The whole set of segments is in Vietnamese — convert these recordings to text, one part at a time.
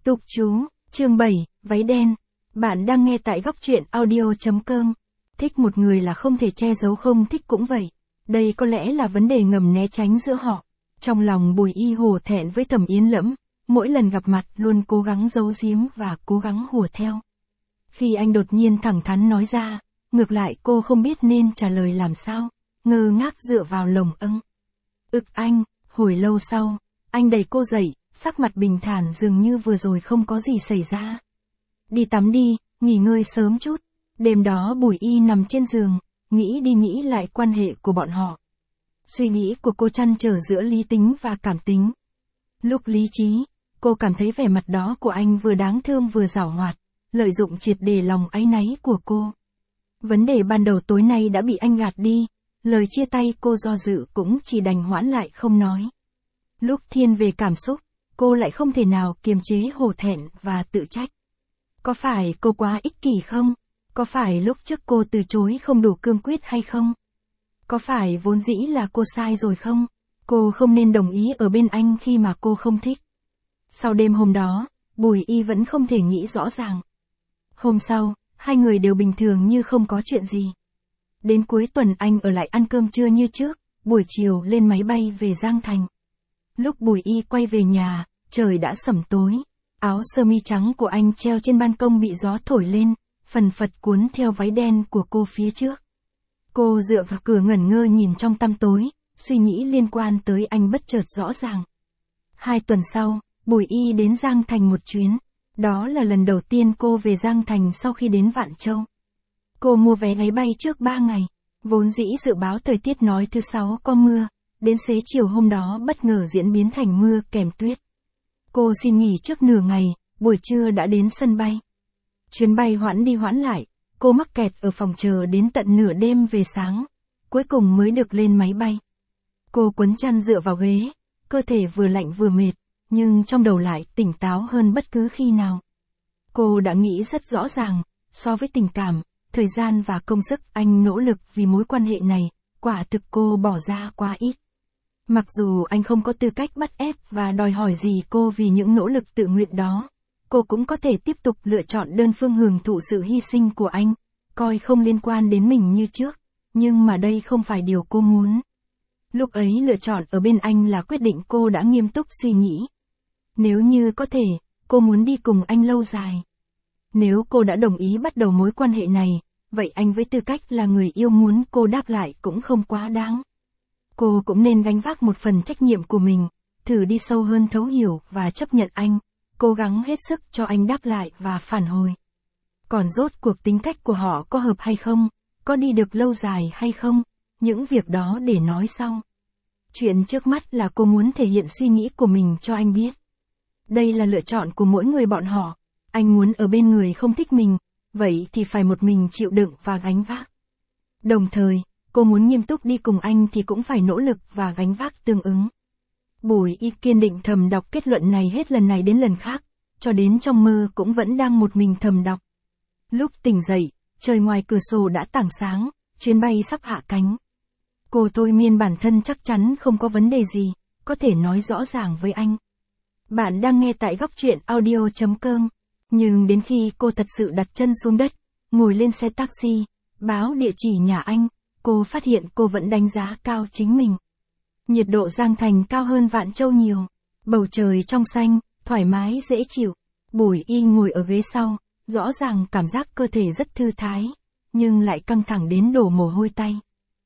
Tục chú, chương 7, váy đen. Bạn đang nghe tại góc truyện audio.com. Thích một người là không thể che giấu, không thích cũng vậy. Đây có lẽ là vấn đề ngầm né tránh giữa họ. Trong lòng Bùi Y hổ thẹn với Thẩm Yến Lẫm, mỗi lần gặp mặt luôn cố gắng giấu giếm và cố gắng hùa theo. Khi anh đột nhiên thẳng thắn nói ra, ngược lại cô không biết nên trả lời làm sao, ngơ ngác dựa vào lồng âng. Anh, hồi lâu sau, anh đẩy cô dậy, sắc mặt bình thản dường như vừa rồi không có gì xảy ra. Đi tắm đi, nghỉ ngơi sớm chút. Đêm đó Bùi Y nằm trên giường, nghĩ đi nghĩ lại quan hệ của bọn họ. Suy nghĩ của cô trăn trở giữa lý tính và cảm tính. Lúc lý trí, cô cảm thấy vẻ mặt đó của anh vừa đáng thương vừa giảo hoạt, lợi dụng triệt để lòng áy náy của cô. Vấn đề ban đầu tối nay đã bị anh gạt đi, lời chia tay cô do dự cũng chỉ đành hoãn lại không nói. Lúc thiên về cảm xúc, cô lại không thể nào kiềm chế hổ thẹn và tự trách. Có phải cô quá ích kỷ không? Có phải lúc trước cô từ chối không đủ cương quyết hay không? Có phải vốn dĩ là cô sai rồi không? Cô không nên đồng ý ở bên anh khi mà cô không thích. Sau đêm hôm đó, Bùi Y vẫn không thể nghĩ rõ ràng. Hôm sau, hai người đều bình thường như không có chuyện gì. Đến cuối tuần anh ở lại ăn cơm trưa như trước, buổi chiều lên máy bay về Giang Thành. Lúc Bùi Y quay về nhà, trời đã sẩm tối. Áo sơ mi trắng của anh treo trên ban công bị gió thổi lên, phần phật cuốn theo váy đen của cô phía trước. Cô dựa vào cửa ngẩn ngơ nhìn trong tăm tối, suy nghĩ liên quan tới anh bất chợt rõ ràng. 2 tuần sau, Bùi Y đến Giang Thành một chuyến. Đó là lần đầu tiên cô về Giang Thành sau khi đến Vạn Châu. Cô mua vé máy bay trước 3 ngày. Vốn dĩ dự báo thời tiết nói thứ 6 có mưa, đến xế chiều hôm đó bất ngờ diễn biến thành mưa kèm tuyết. Cô xin nghỉ trước nửa ngày, buổi trưa đã đến sân bay. Chuyến bay hoãn đi hoãn lại, cô mắc kẹt ở phòng chờ đến tận nửa đêm về sáng, cuối cùng mới được lên máy bay. Cô quấn chăn dựa vào ghế, cơ thể vừa lạnh vừa mệt, nhưng trong đầu lại tỉnh táo hơn bất cứ khi nào. Cô đã nghĩ rất rõ ràng, so với tình cảm, thời gian và công sức anh nỗ lực vì mối quan hệ này, quả thực cô bỏ ra quá ít. Mặc dù anh không có tư cách bắt ép và đòi hỏi gì cô vì những nỗ lực tự nguyện đó, cô cũng có thể tiếp tục lựa chọn đơn phương hưởng thụ sự hy sinh của anh, coi không liên quan đến mình như trước, nhưng mà đây không phải điều cô muốn. Lúc ấy lựa chọn ở bên anh là quyết định cô đã nghiêm túc suy nghĩ. Nếu như có thể, cô muốn đi cùng anh lâu dài. Nếu cô đã đồng ý bắt đầu mối quan hệ này, vậy anh với tư cách là người yêu muốn cô đáp lại cũng không quá đáng. Cô cũng nên gánh vác một phần trách nhiệm của mình, thử đi sâu hơn thấu hiểu và chấp nhận anh, cố gắng hết sức cho anh đáp lại và phản hồi. Còn rốt cuộc tính cách của họ có hợp hay không, có đi được lâu dài hay không, những việc đó để nói sau. Chuyện trước mắt là cô muốn thể hiện suy nghĩ của mình cho anh biết. Đây là lựa chọn của mỗi người bọn họ, anh muốn ở bên người không thích mình, vậy thì phải một mình chịu đựng và gánh vác. Đồng thời, cô muốn nghiêm túc đi cùng anh thì cũng phải nỗ lực và gánh vác tương ứng. Bùi Y kiên định thầm đọc kết luận này hết lần này đến lần khác, cho đến trong mơ cũng vẫn đang một mình thầm đọc. Lúc tỉnh dậy, trời ngoài cửa sổ đã tảng sáng, chuyến bay sắp hạ cánh. Cô thôi miên bản thân chắc chắn không có vấn đề gì, có thể nói rõ ràng với anh. Bạn đang nghe tại góc truyện audio.com, nhưng đến khi cô thật sự đặt chân xuống đất, ngồi lên xe taxi, báo địa chỉ nhà anh, cô phát hiện cô vẫn đánh giá cao chính mình. Nhiệt độ Giang Thành cao hơn Vạn Châu nhiều, bầu trời trong xanh, thoải mái dễ chịu. Bùi Y ngồi ở ghế sau, rõ ràng cảm giác cơ thể rất thư thái, nhưng lại căng thẳng đến đổ mồ hôi tay.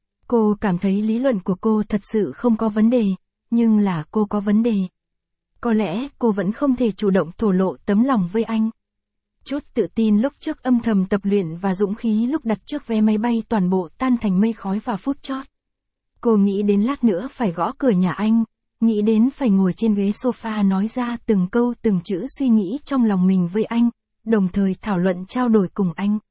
Cô cảm thấy lý luận của cô thật sự không có vấn đề, nhưng là cô có vấn đề. Có lẽ cô vẫn không thể chủ động thổ lộ tấm lòng với anh. Chút tự tin lúc trước âm thầm tập luyện và dũng khí lúc đặt trước vé máy bay toàn bộ tan thành mây khói vào phút chót. Cô nghĩ đến lát nữa phải gõ cửa nhà anh, nghĩ đến phải ngồi trên ghế sofa nói ra từng câu từng chữ suy nghĩ trong lòng mình với anh, đồng thời thảo luận trao đổi cùng anh.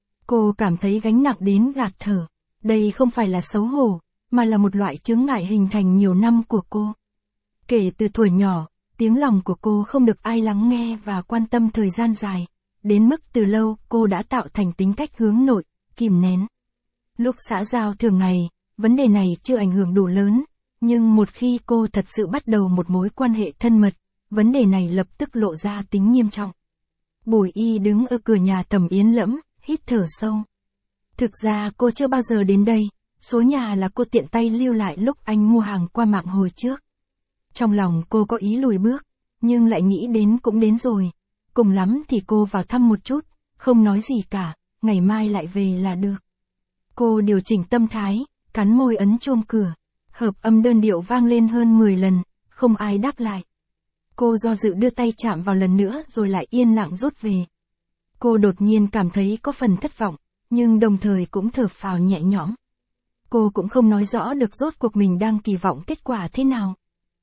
Cô cảm thấy gánh nặng đến gạt thở. Đây không phải là xấu hổ, mà là một loại chướng ngại hình thành nhiều năm của cô. Kể từ tuổi nhỏ, tiếng lòng của cô không được ai lắng nghe và quan tâm thời gian dài, đến mức từ lâu cô đã tạo thành tính cách hướng nội, kìm nén. Lúc xã giao thường ngày, vấn đề này chưa ảnh hưởng đủ lớn, nhưng một khi cô thật sự bắt đầu một mối quan hệ thân mật, vấn đề này lập tức lộ ra tính nghiêm trọng. Bùi Y đứng ở cửa nhà Thẩm Yến Lẫm, hít thở sâu. Thực ra cô chưa bao giờ đến đây, số nhà là cô tiện tay lưu lại lúc anh mua hàng qua mạng hồi trước. Trong lòng cô có ý lùi bước, nhưng lại nghĩ đến cũng đến rồi. Cùng lắm thì cô vào thăm một chút, không nói gì cả, ngày mai lại về là được. Cô điều chỉnh tâm thái, cắn môi ấn chuông cửa. Hợp âm đơn điệu vang lên hơn 10 lần, không ai đáp lại. Cô do dự đưa tay chạm vào lần nữa rồi lại yên lặng rút về. Cô đột nhiên cảm thấy có phần thất vọng, nhưng đồng thời cũng thở phào nhẹ nhõm. Cô cũng không nói rõ được rốt cuộc mình đang kỳ vọng kết quả thế nào.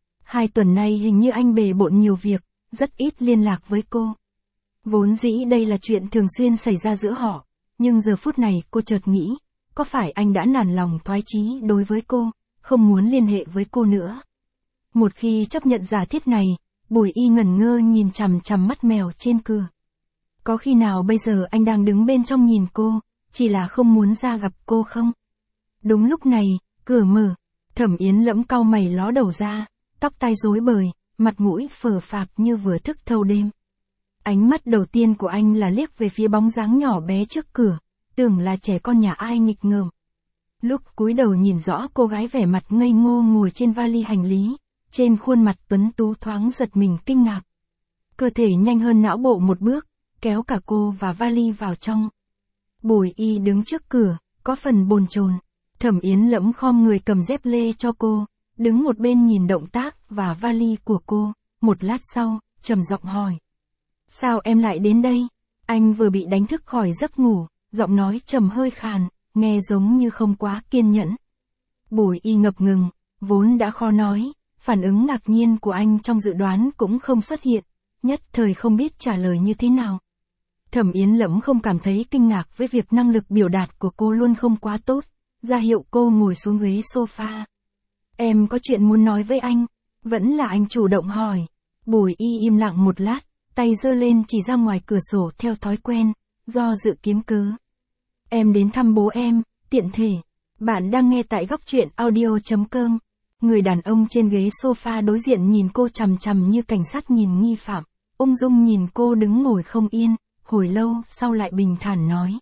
2 tuần nay hình như anh bề bộn nhiều việc, rất ít liên lạc với cô. Vốn dĩ đây là chuyện thường xuyên xảy ra giữa họ, nhưng giờ phút này cô chợt nghĩ, có phải anh đã nản lòng thoái chí đối với cô, không muốn liên hệ với cô nữa. Một khi chấp nhận giả thiết này, Bùi Y ngẩn ngơ nhìn chằm chằm mắt mèo trên cửa. Có khi nào bây giờ anh đang đứng bên trong nhìn cô, chỉ là không muốn ra gặp cô không? Đúng lúc này, cửa mở, Thẩm Yến Lẫm cau mày ló đầu ra, tóc tai rối bời, mặt mũi phờ phạc như vừa thức thâu đêm. Ánh mắt đầu tiên của anh là liếc về phía bóng dáng nhỏ bé trước cửa, tưởng là trẻ con nhà ai nghịch ngợm. Lúc cúi đầu nhìn rõ cô gái vẻ mặt ngây ngô ngồi trên vali hành lý, trên khuôn mặt tuấn tú thoáng giật mình kinh ngạc. Cơ thể nhanh hơn não bộ một bước, kéo cả cô và vali vào trong. Bùi Y đứng trước cửa, có phần bồn chồn. Thẩm Yến Lẫm khom người cầm dép lê cho cô, đứng một bên nhìn động tác và vali của cô, một lát sau, trầm giọng hỏi. Sao em lại đến đây? Anh vừa bị đánh thức khỏi giấc ngủ, giọng nói trầm hơi khàn, nghe giống như không quá kiên nhẫn. Bùi Y ngập ngừng, vốn đã khó nói, phản ứng ngạc nhiên của anh trong dự đoán cũng không xuất hiện, nhất thời không biết trả lời như thế nào. Thẩm Yến Lẫm không cảm thấy kinh ngạc với việc năng lực biểu đạt của cô luôn không quá tốt, ra hiệu cô ngồi xuống ghế sofa. Em có chuyện muốn nói với anh, vẫn là anh chủ động hỏi. Bùi Y im lặng một lát, tay giơ lên chỉ ra ngoài cửa sổ theo thói quen, do dự kiếm cớ. Em đến thăm bố em, tiện thể. Bạn đang nghe tại góc truyện audio.com. Người đàn ông trên ghế sofa đối diện nhìn cô chằm chằm như cảnh sát nhìn nghi phạm, ung dung nhìn cô đứng ngồi không yên, hồi lâu sau lại bình thản nói.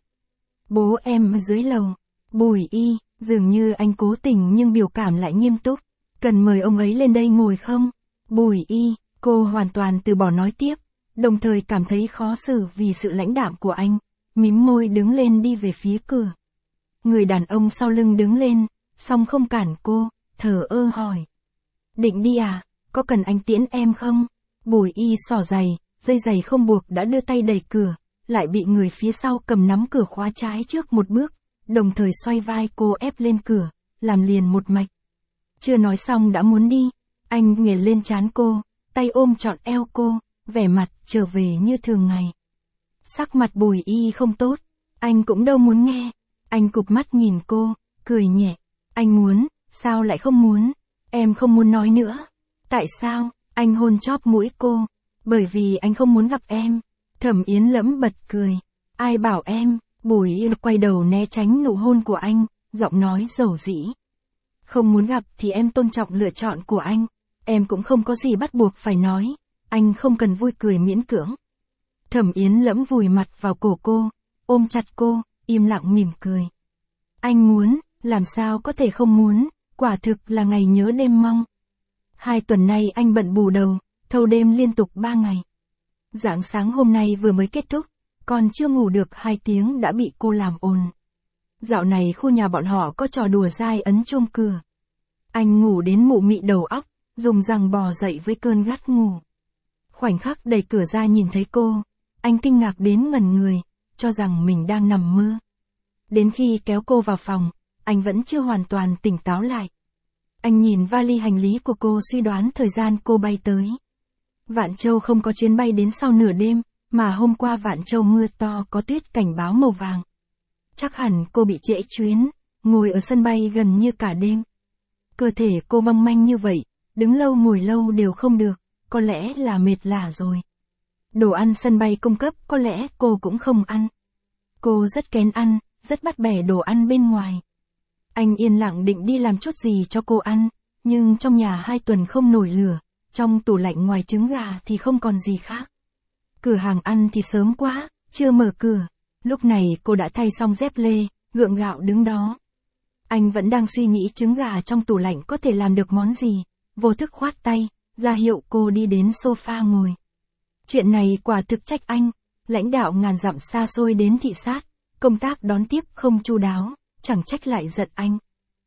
Bố em ở dưới lầu. Bùi Y, dường như anh cố tình nhưng biểu cảm lại nghiêm túc. Cần mời ông ấy lên đây ngồi không? Bùi Y, cô hoàn toàn từ bỏ nói tiếp, đồng thời cảm thấy khó xử vì sự lãnh đạm của anh, mím môi đứng lên đi về phía cửa. Người đàn ông sau lưng đứng lên, song không cản cô, thờ ơ hỏi. Định đi à, có cần anh tiễn em không? Bùi Y xỏ giày, dây giày không buộc đã đưa tay đẩy cửa, lại bị người phía sau cầm nắm cửa khóa trái trước một bước, đồng thời xoay vai cô ép lên cửa, làm liền một mạch. Chưa nói xong đã muốn đi, anh nghề lên trán cô, tay ôm trọn eo cô, vẻ mặt trở về như thường ngày. Sắc mặt Bùi Y không tốt, anh cũng đâu muốn nghe, anh cụp mắt nhìn cô, cười nhẹ. Anh muốn, sao lại không muốn, em không muốn nói nữa. Tại sao? Anh hôn chóp mũi cô. Bởi vì anh không muốn gặp em. Thẩm Yến Lẫm bật cười. Ai bảo em? Bùi Y quay đầu né tránh nụ hôn của anh, giọng nói dầu dĩ. Không muốn gặp thì em tôn trọng lựa chọn của anh. Em cũng không có gì bắt buộc phải nói. Anh không cần vui cười miễn cưỡng. Thẩm Yến Lẫm vùi mặt vào cổ cô, ôm chặt cô, im lặng mỉm cười. Anh muốn, làm sao có thể không muốn, quả thực là ngày nhớ đêm mong. 2 tuần nay anh bận bù đầu, thâu đêm liên tục 3 ngày. Rạng sáng hôm nay vừa mới kết thúc, còn chưa ngủ được 2 tiếng đã bị cô làm ồn. Dạo này khu nhà bọn họ có trò đùa dai ấn chuông cửa. Anh ngủ đến mụ mị đầu óc, dùng rằng bò dậy với cơn gắt ngủ. Khoảnh khắc đẩy cửa ra nhìn thấy cô, anh kinh ngạc đến ngẩn người, cho rằng mình đang nằm mơ. Đến khi kéo cô vào phòng, anh vẫn chưa hoàn toàn tỉnh táo lại. Anh nhìn vali hành lý của cô suy đoán thời gian cô bay tới. Vạn Châu không có chuyến bay đến sau nửa đêm, mà hôm qua Vạn Châu mưa to có tuyết cảnh báo màu vàng. Chắc hẳn cô bị trễ chuyến, ngồi ở sân bay gần như cả đêm. Cơ thể cô mong manh như vậy, đứng lâu ngồi lâu đều không được, có lẽ là mệt lả rồi. Đồ ăn sân bay cung cấp có lẽ cô cũng không ăn. Cô rất kén ăn, rất bắt bẻ đồ ăn bên ngoài. Anh yên lặng định đi làm chút gì cho cô ăn, nhưng trong nhà 2 tuần không nổi lửa, trong tủ lạnh ngoài trứng gà thì không còn gì khác. Cửa hàng ăn thì sớm quá, chưa mở cửa. Lúc này cô đã thay xong dép lê, gượng gạo đứng đó. Anh vẫn đang suy nghĩ trứng gà trong tủ lạnh có thể làm được món gì, vô thức khoát tay, ra hiệu cô đi đến sofa ngồi. Chuyện này quả thực trách anh, lãnh đạo ngàn dặm xa xôi đến thị sát, công tác đón tiếp không chu đáo, chẳng trách lại giận anh.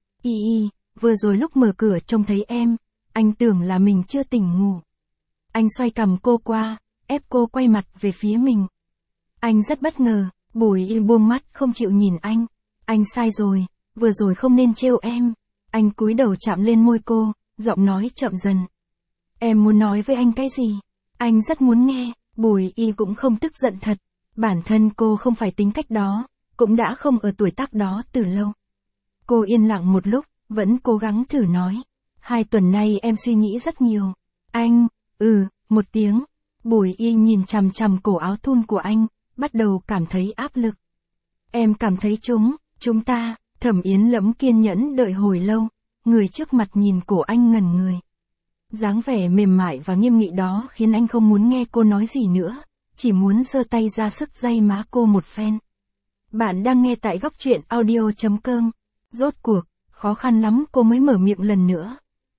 Vừa rồi lúc mở cửa trông thấy em, anh tưởng là mình chưa tỉnh ngủ. Anh xoay cằm cô qua, ép cô quay mặt về phía mình. Anh rất bất ngờ, Bùi Y buông mắt không chịu nhìn anh. Anh sai rồi, vừa rồi không nên trêu em. Anh cúi đầu chạm lên môi cô, giọng nói chậm dần. Em muốn nói với anh cái gì? Anh rất muốn nghe. Bùi Y cũng không tức giận thật. Bản thân cô không phải tính cách đó, cũng đã không ở tuổi tác đó từ lâu. Cô yên lặng một lúc, vẫn cố gắng thử nói. 2 tuần nay em suy nghĩ rất nhiều. Anh, một tiếng. Bùi Y nhìn chằm chằm cổ áo thun của anh, bắt đầu cảm thấy áp lực. Em cảm thấy chúng ta, Thẩm Yến Lẫm kiên nhẫn đợi hồi lâu, người trước mặt nhìn cổ anh ngẩn người. Dáng vẻ mềm mại và nghiêm nghị đó khiến anh không muốn nghe cô nói gì nữa, chỉ muốn giơ tay ra sức day má cô một phen. Bạn đang nghe tại góc truyện audio.com. Rốt cuộc, khó khăn lắm cô mới mở miệng lần nữa.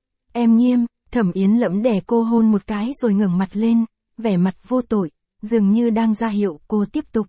Em Nghiêm, Thẩm Yến Lẫm đè cô hôn một cái rồi ngẩng mặt lên, vẻ mặt vô tội, dường như đang ra hiệu cô tiếp tục.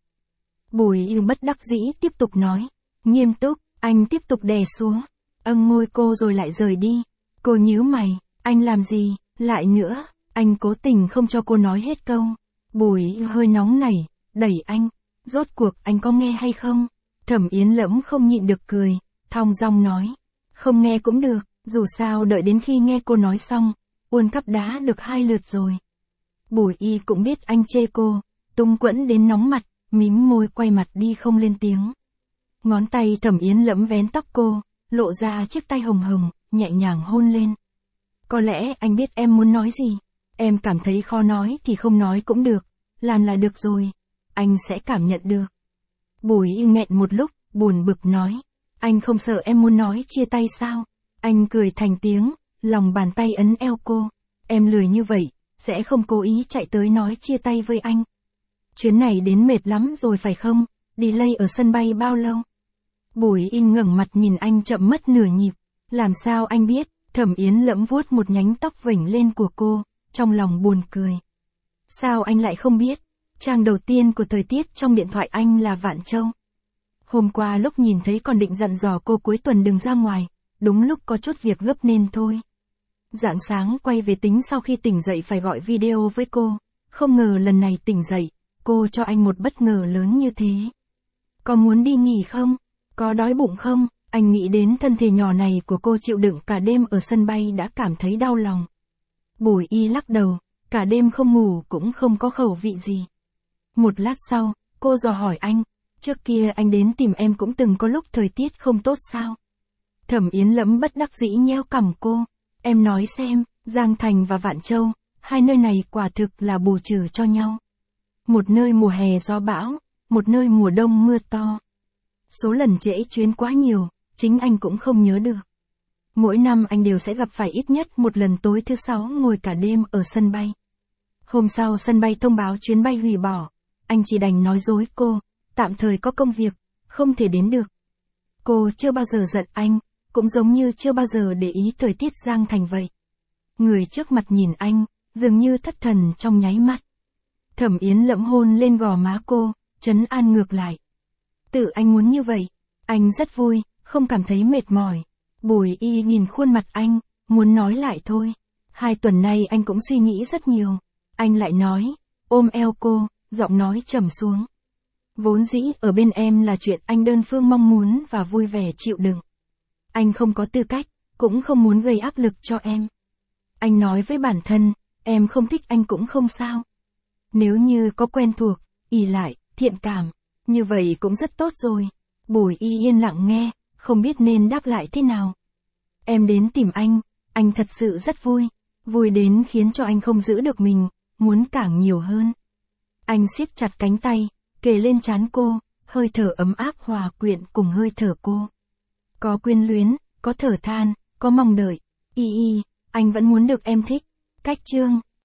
Bùi Y bất đắc dĩ tiếp tục nói. Nghiêm túc, anh tiếp tục đè xuống. Âng môi cô rồi lại rời đi. Cô nhíu mày, anh làm gì, lại nữa, anh cố tình không cho cô nói hết câu. Bùi Y hơi nóng nảy, đẩy anh. Rốt cuộc anh có nghe hay không? Thẩm Yến Lẫm không nhịn được cười, thong dong nói. Không nghe cũng được, dù sao đợi đến khi nghe cô nói xong, uôn cắp đá được 2 lượt rồi. Bùi Y cũng biết anh chê cô, tung quẫn đến nóng mặt, mím môi quay mặt đi không lên tiếng. Ngón tay Thẩm Yến Lẫm vén tóc cô, lộ ra chiếc tay hồng hồng, nhẹ nhàng hôn lên. Có lẽ anh biết em muốn nói gì, em cảm thấy khó nói thì không nói cũng được, làm là được rồi, anh sẽ cảm nhận được. Bùi Y nghẹn một lúc, buồn bực nói, anh không sợ em muốn nói chia tay sao? Anh cười thành tiếng, lòng bàn tay ấn eo cô, em lười như vậy, sẽ không cố ý chạy tới nói chia tay với anh. Chuyến này đến mệt lắm rồi phải không? Delay ở sân bay bao lâu? Bùi Y ngẩng mặt nhìn anh chậm mất nửa nhịp. Làm sao anh biết? Thẩm Yến Lẫm vuốt một nhánh tóc vểnh lên của cô, trong lòng buồn cười. Sao anh lại không biết? Trang đầu tiên của thời tiết trong điện thoại anh là Vạn Châu. Hôm qua lúc nhìn thấy còn định dặn dò cô cuối tuần đừng ra ngoài, đúng lúc có chút việc gấp nên thôi. Rạng sáng quay về tính sau khi tỉnh dậy phải gọi video với cô, không ngờ lần này tỉnh dậy, cô cho anh một bất ngờ lớn như thế. Có muốn đi nghỉ không? Có đói bụng không? Anh nghĩ đến thân thể nhỏ này của cô chịu đựng cả đêm ở sân bay đã cảm thấy đau lòng. Bùi Y lắc đầu, cả đêm không ngủ cũng không có khẩu vị gì. Một lát sau, cô dò hỏi anh, trước kia anh đến tìm em cũng từng có lúc thời tiết không tốt sao? Thẩm Yến Lẫm bất đắc dĩ nheo cằm cô, em nói xem, Giang Thành và Vạn Châu, 2 nơi này quả thực là bù trừ cho nhau. Một nơi mùa hè gió bão, một nơi mùa đông mưa to. Số lần trễ chuyến quá nhiều, chính anh cũng không nhớ được. Mỗi năm anh đều sẽ gặp phải ít nhất một lần tối thứ 6 ngồi cả đêm ở sân bay. Hôm sau sân bay thông báo chuyến bay hủy bỏ, anh chỉ đành nói dối cô, tạm thời có công việc, không thể đến được. Cô chưa bao giờ giận anh, cũng giống như chưa bao giờ để ý thời tiết Giang Thành vậy. Người trước mặt nhìn anh, dường như thất thần trong nháy mắt. Thẩm Yến Lẫm hôn lên gò má cô, trấn an ngược lại. Tự anh muốn như vậy, anh rất vui, không cảm thấy mệt mỏi. Bùi Y nhìn khuôn mặt anh, muốn nói lại thôi. 2 tuần nay anh cũng suy nghĩ rất nhiều. Anh lại nói, ôm eo cô, giọng nói trầm xuống. Vốn dĩ ở bên em là chuyện anh đơn phương mong muốn và vui vẻ chịu đựng. Anh không có tư cách, cũng không muốn gây áp lực cho em. Anh nói với bản thân, em không thích anh cũng không sao. Nếu như có quen thuộc, ỷ lại, thiện cảm, như vậy cũng rất tốt rồi. Bùi Y yên lặng nghe, không biết nên đáp lại thế nào. Em đến tìm anh thật sự rất vui. Vui đến khiến cho anh không giữ được mình, muốn càng nhiều hơn. Anh siết chặt cánh tay, kề lên trán cô, hơi thở ấm áp hòa quyện cùng hơi thở cô. Có quyến luyến, có thở than, có mong đợi. Y, anh vẫn muốn được em thích. Cách chương